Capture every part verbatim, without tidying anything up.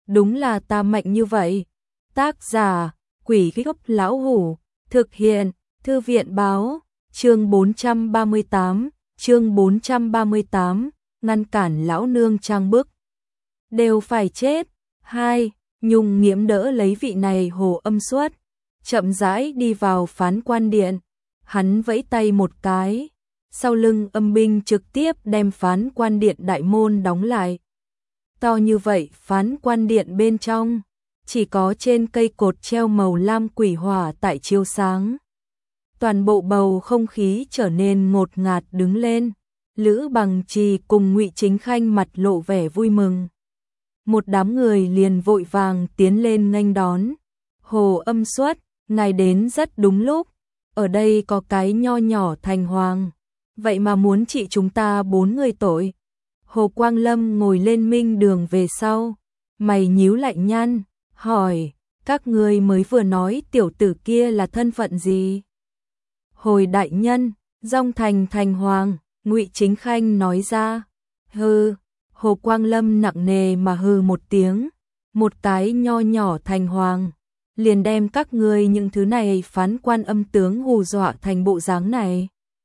đúng là ta mạnh như vậy. Tác giả, Quỷ Gốc Lão Hủ, thực hiện, Thư viện Báo, chương bốn trăm ba mươi tám, chương bốn trăm ba mươi tám, ngăn cản lão nương trang bức. Đều phải chết. Hai, Nhung Nghiễm đỡ lấy vị này Hồ Âm Xuất, chậm rãi đi vào phán quan điện. Hắn vẫy tay một cái, sau lưng âm binh trực tiếp đem phán quan điện đại môn đóng lại. To như vậy phán quan điện bên trong, chỉ có trên cây cột treo màu lam quỷ hỏa tại chiếu sáng. Toàn bộ bầu không khí trở nên ngột ngạt đứng lên. Lữ Bằng Trì cùng Ngụy Chính Khanh mặt lộ vẻ vui mừng. Một đám người liền vội vàng tiến lên nghênh đón. Hồ Âm Xuất, ngài đến rất đúng lúc. Ở đây có cái nho nhỏ thành hoàng, vậy mà muốn trị chúng ta bốn người tội. Hồ Quang Lâm ngồi lên minh đường về sau, mày nhíu lại nhăn, hỏi, các ngươi mới vừa nói tiểu tử kia là thân phận gì? Hồi đại nhân, Dong Thành thành hoàng, Ngụy Chính Khanh nói ra. Hừ. Hồ Quang Lâm nặng nề mà hừ một tiếng, một cái nho nhỏ thành hoàng, liền đem các ngươi những thứ này phán quan âm tướng hù dọa thành bộ dáng này.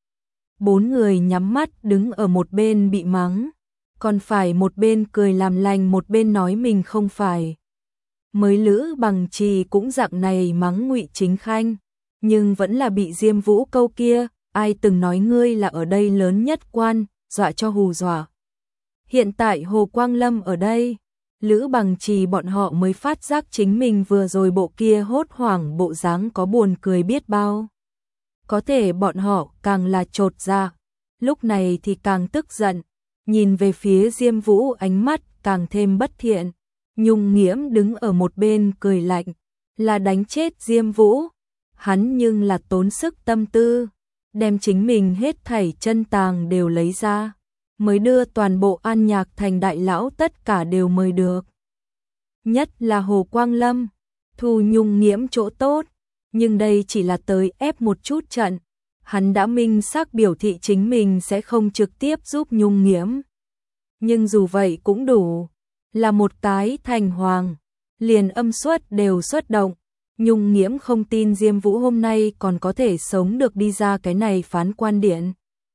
Bốn người nhắm mắt đứng ở một bên bị mắng, còn phải một bên cười làm lành một bên nói mình không phải. Mới Lữ Bằng Trì cũng dạng này mắng Ngụy Chính Khanh, nhưng vẫn là bị Diêm Vũ câu kia, ai từng nói ngươi là ở đây lớn nhất quan, dọa cho hù dọa. Hiện tại Hồ Quang Lâm ở đây, Lữ Bằng Trì bọn họ mới phát giác chính mình vừa rồi bộ kia hốt hoảng bộ dáng có buồn cười biết bao. Có thể bọn họ càng là chột dạ, lúc này thì càng tức giận, nhìn về phía Diêm Vũ ánh mắt càng thêm bất thiện. Nhung Nghiễm đứng ở một bên cười lạnh, là đánh chết Diêm Vũ. Hắn nhưng là tốn sức tâm tư, đem chính mình hết thảy chân tàng đều lấy ra, mới đưa toàn bộ An Nhạc Thành đại lão tất cả đều mời được. Nhất là Hồ Quang Lâm, thu Nhung Nghiễm chỗ tốt, nhưng đây chỉ là tới ép một chút trận. Hắn đã minh xác biểu thị chính mình sẽ không trực tiếp giúp Nhung Nghiễm. Nhưng dù vậy cũng đủ, là một cái thành hoàng, liền âm xuất đều xuất động. Nhung Nghiễm không tin Diêm Vũ hôm nay còn có thể sống được đi ra cái này phán quan điện.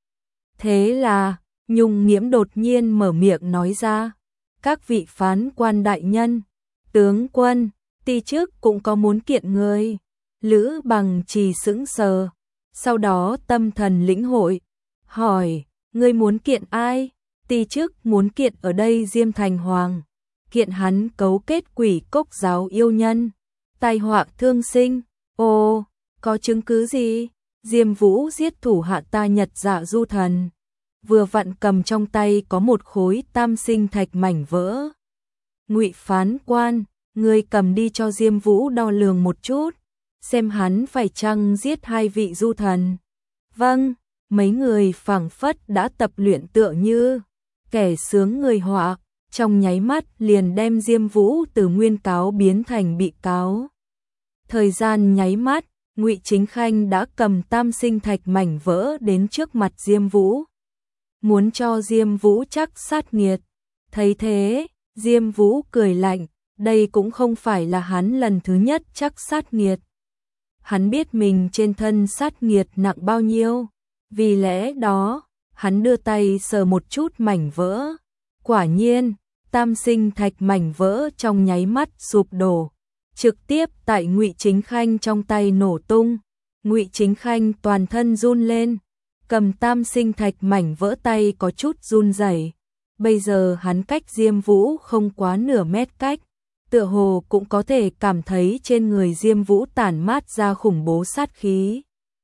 Thế là, Nhung Nghiễm đột nhiên mở miệng nói ra, các vị phán quan đại nhân, tướng quân, ti chức cũng có muốn kiện người. Lữ Bằng Trì sững sờ, sau đó tâm thần lĩnh hội, hỏi, ngươi muốn kiện ai? Ti chức muốn kiện ở đây Diêm Thành Hoàng, kiện hắn cấu kết quỷ cốc giáo yêu nhân, tai họa thương sinh. Ồ, có chứng cứ gì? Diêm Vũ giết thủ hạ ta Nhật Dạ Du Thần, vừa vặn cầm trong tay có một khối tam sinh thạch mảnh vỡ. Ngụy phán quan, ngươi cầm đi cho Diêm Vũ đo lường một chút, xem hắn phải chăng giết hai vị du thần. Vâng. Mấy người phảng phất đã tập luyện tựa như kẻ sướng người họa, trong nháy mắt liền đem Diêm Vũ từ nguyên cáo biến thành bị cáo. Thời gian nháy mắt, Ngụy Chính Khanh đã cầm tam sinh thạch mảnh vỡ đến trước mặt Diêm Vũ, muốn cho Diêm Vũ chắc sát nghiệt. Thấy thế, Diêm Vũ cười lạnh, đây cũng không phải là hắn lần thứ nhất chắc sát nghiệt. Hắn biết mình trên thân sát nghiệt nặng bao nhiêu, vì lẽ đó, hắn đưa tay sờ một chút mảnh vỡ. Quả nhiên, tam sinh thạch mảnh vỡ trong nháy mắt sụp đổ, trực tiếp tại Ngụy Chính Khanh trong tay nổ tung. Ngụy Chính Khanh toàn thân run lên, cầm tam sinh thạch mảnh vỡ tay có chút run rẩy. Bây giờ hắn cách Diêm Vũ không quá nửa mét cách, tựa hồ cũng có thể cảm thấy trên người Diêm Vũ tản mát ra khủng bố sát khí.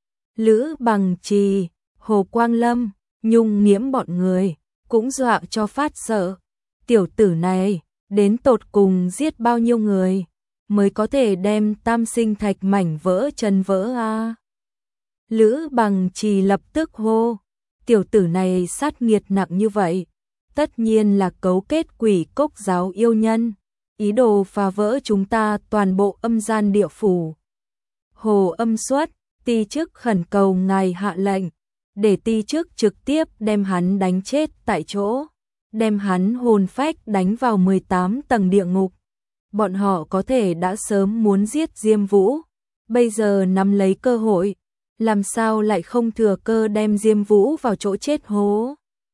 Lữ Bằng Trì, Hồ Quang Lâm, Nhung Nghiễm bọn người cũng dọa cho phát sợ. Tiểu tử này đến tột cùng giết bao nhiêu người mới có thể đem tam sinh thạch mảnh vỡ chân vỡ a? À? Lữ Bằng Trì lập tức hô, tiểu tử này sát nghiệt nặng như vậy, tất nhiên là cấu kết quỷ cốc giáo yêu nhân, ý đồ phá vỡ chúng ta toàn bộ âm gian địa phủ. Hồ Âm Xuất, ti chức khẩn cầu ngài hạ lệnh, để ti chức trực tiếp đem hắn đánh chết tại chỗ, đem hắn hồn phách đánh vào mười tám tầng địa ngục. bọn họ có thể đã sớm muốn giết Diêm Vũ, bây giờ nắm lấy cơ hội, làm sao lại không thừa cơ đem Diêm Vũ vào chỗ chết hố.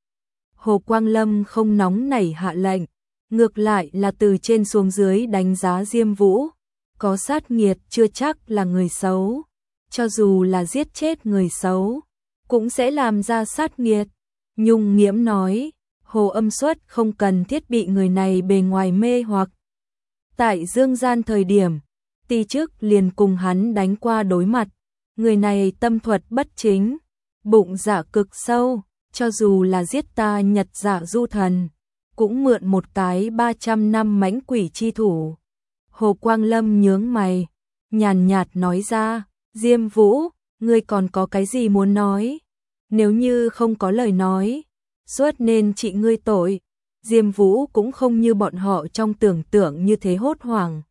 Hồ Quang Lâm không nóng nảy hạ lệnh, ngược lại là từ trên xuống dưới đánh giá Diêm Vũ, có sát nghiệt chưa chắc là người xấu, cho dù là giết chết người xấu, cũng sẽ làm ra sát nghiệt. Nhung Nghiễm nói, Hồ Âm Xuất không cần thiết bị người này bề ngoài mê hoặc. Tại Dương Gian thời điểm, ti chức liền cùng hắn đánh qua đối mặt, người này tâm thuật bất chính, bụng dạ cực sâu, cho dù là giết ta Nhật Dạ Du Thần, cũng mượn một cái ba trăm năm mãnh quỷ chi thủ. Hồ Quang Lâm nhướng mày, nhàn nhạt nói ra, Diêm Vũ, ngươi còn có cái gì muốn nói? Nếu như không có lời nói, suốt nên trị ngươi tội. Diêm Vũ cũng không như bọn họ trong tưởng tượng như thế hốt hoảng,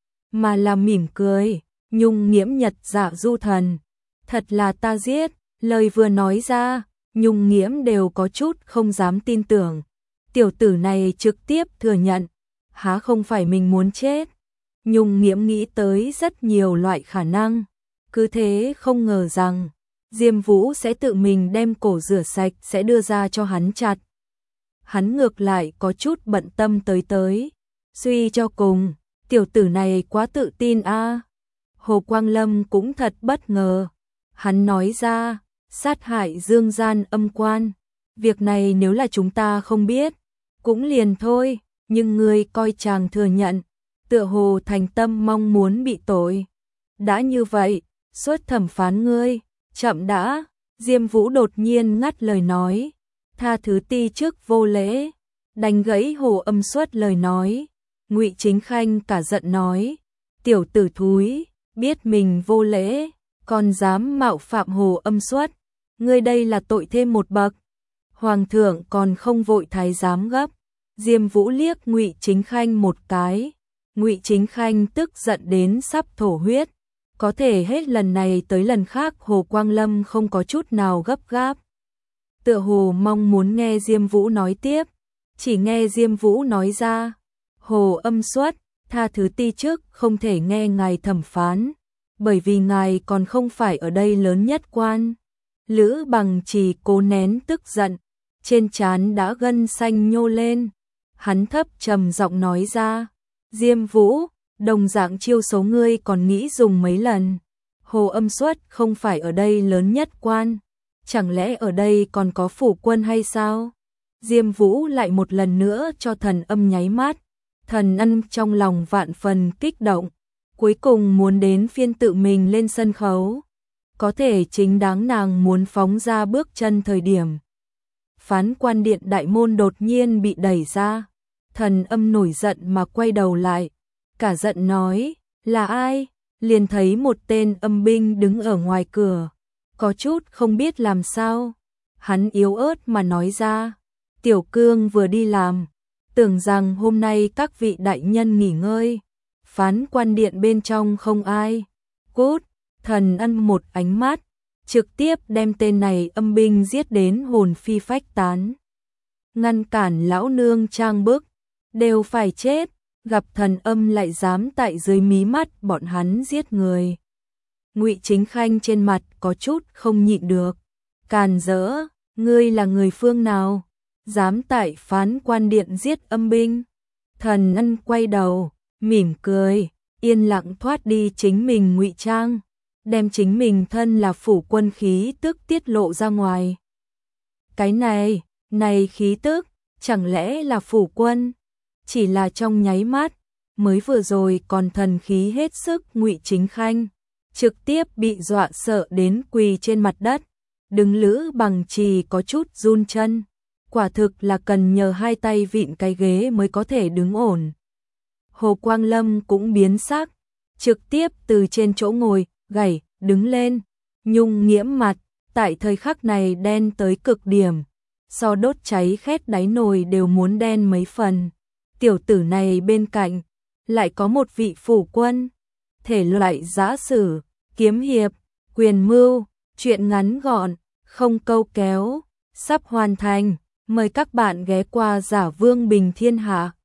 mà là mỉm cười, Nhung Nghiễm Nhật Dạ Du Thần, thật là ta giết. Lời vừa nói ra, Nhung Nghiễm đều có chút không dám tin tưởng. Tiểu tử này trực tiếp thừa nhận, há không phải mình muốn chết. Nhung Nghiễm nghĩ tới rất nhiều loại khả năng, cứ thế không ngờ rằng Diêm Vũ sẽ tự mình đem cổ rửa sạch sẽ đưa ra cho hắn chặt. Hắn ngược lại có chút bận tâm tới tới, suy cho cùng, tiểu tử này quá tự tin a. À. Hồ Quang Lâm cũng thật bất ngờ, hắn nói ra, sát hại Dương Gian âm quan, việc này nếu là chúng ta không biết, cũng liền thôi, nhưng ngươi coi chàng thừa nhận, tựa hồ thành tâm mong muốn bị tội. Đã như vậy, suốt thẩm phán ngươi, chậm đã. Diêm Vũ đột nhiên ngắt lời nói, tha thứ ti chức vô lễ, đánh gãy Hồ Âm Xuất lời nói. Ngụy Chính Khanh cả giận nói, tiểu tử thúi, biết mình vô lễ, còn dám mạo phạm Hồ Âm Xuất, ngươi đây là tội thêm một bậc. Hoàng thượng còn không vội thái giám gấp. Diêm Vũ liếc Ngụy Chính Khanh một cái, Ngụy Chính Khanh tức giận đến sắp thổ huyết. Có thể hết lần này tới lần khác Hồ Quang Lâm không có chút nào gấp gáp, tựa hồ mong muốn nghe Diêm Vũ nói tiếp, chỉ nghe Diêm Vũ nói ra, Hồ Âm Xuất, tha thứ ti chức không thể nghe ngài thẩm phán, bởi vì ngài còn không phải ở đây lớn nhất quan. Lữ Bằng Trì cố nén tức giận, trên trán đã gân xanh nhô lên, hắn thấp trầm giọng nói ra, Diêm Vũ, đồng dạng chiêu số ngươi còn nghĩ dùng mấy lần. Hồ Âm Xuất không phải ở đây lớn nhất quan, chẳng lẽ ở đây còn có phủ quân hay sao? Diêm Vũ lại một lần nữa cho Thần Âm nháy mắt, Thần Âm trong lòng vạn phần kích động, cuối cùng muốn đến phiên tự mình lên sân khấu. Có thể chính đáng nàng muốn phóng ra bước chân thời điểm, phán quan điện đại môn đột nhiên bị đẩy ra, Thần Âm nổi giận mà quay đầu lại, cả giận nói, là ai? Liền thấy một tên âm binh đứng ở ngoài cửa, có chút không biết làm sao. Hắn yếu ớt mà nói ra, Tiểu Cương vừa đi làm, tưởng rằng hôm nay các vị đại nhân nghỉ ngơi, phán quan điện bên trong không ai. Cút. Thần Ân một ánh mắt, trực tiếp đem tên này âm binh giết đến hồn phi phách tán. Ngăn cản lão nương trang bức, đều phải chết. Gặp Thần Âm lại dám tại dưới mí mắt bọn hắn giết người. Ngụy Chính Khanh trên mặt có chút không nhịn được, càn rỡ, ngươi là người phương nào, dám tại phán quan điện giết âm binh? Thần Ân quay đầu, mỉm cười, yên lặng thoát đi chính mình ngụy trang, đem chính mình thân là phủ quân khí tức tiết lộ ra ngoài. Cái này, này khí tức, chẳng lẽ là phủ quân? Chỉ là trong nháy mắt, mới vừa rồi còn thần khí hết sức Ngụy Chính Khanh, trực tiếp bị dọa sợ đến quỳ trên mặt đất, đứng Lữ Bằng Trì có chút run chân, quả thực là cần nhờ hai tay vịn cái ghế mới có thể đứng ổn. Hồ Quang Lâm cũng biến sắc, trực tiếp từ trên chỗ ngồi, gảy, đứng lên, Nhung Nghiễm mặt, tại thời khắc này đen tới cực điểm, so đốt cháy khét đáy nồi đều muốn đen mấy phần. Tiểu tử này bên cạnh, lại có một vị phủ quân, thể loại giã sử, kiếm hiệp, quyền mưu, chuyện ngắn gọn, không câu kéo, sắp hoàn thành, mời các bạn ghé qua Giả Vương Bình Thiên Hạ.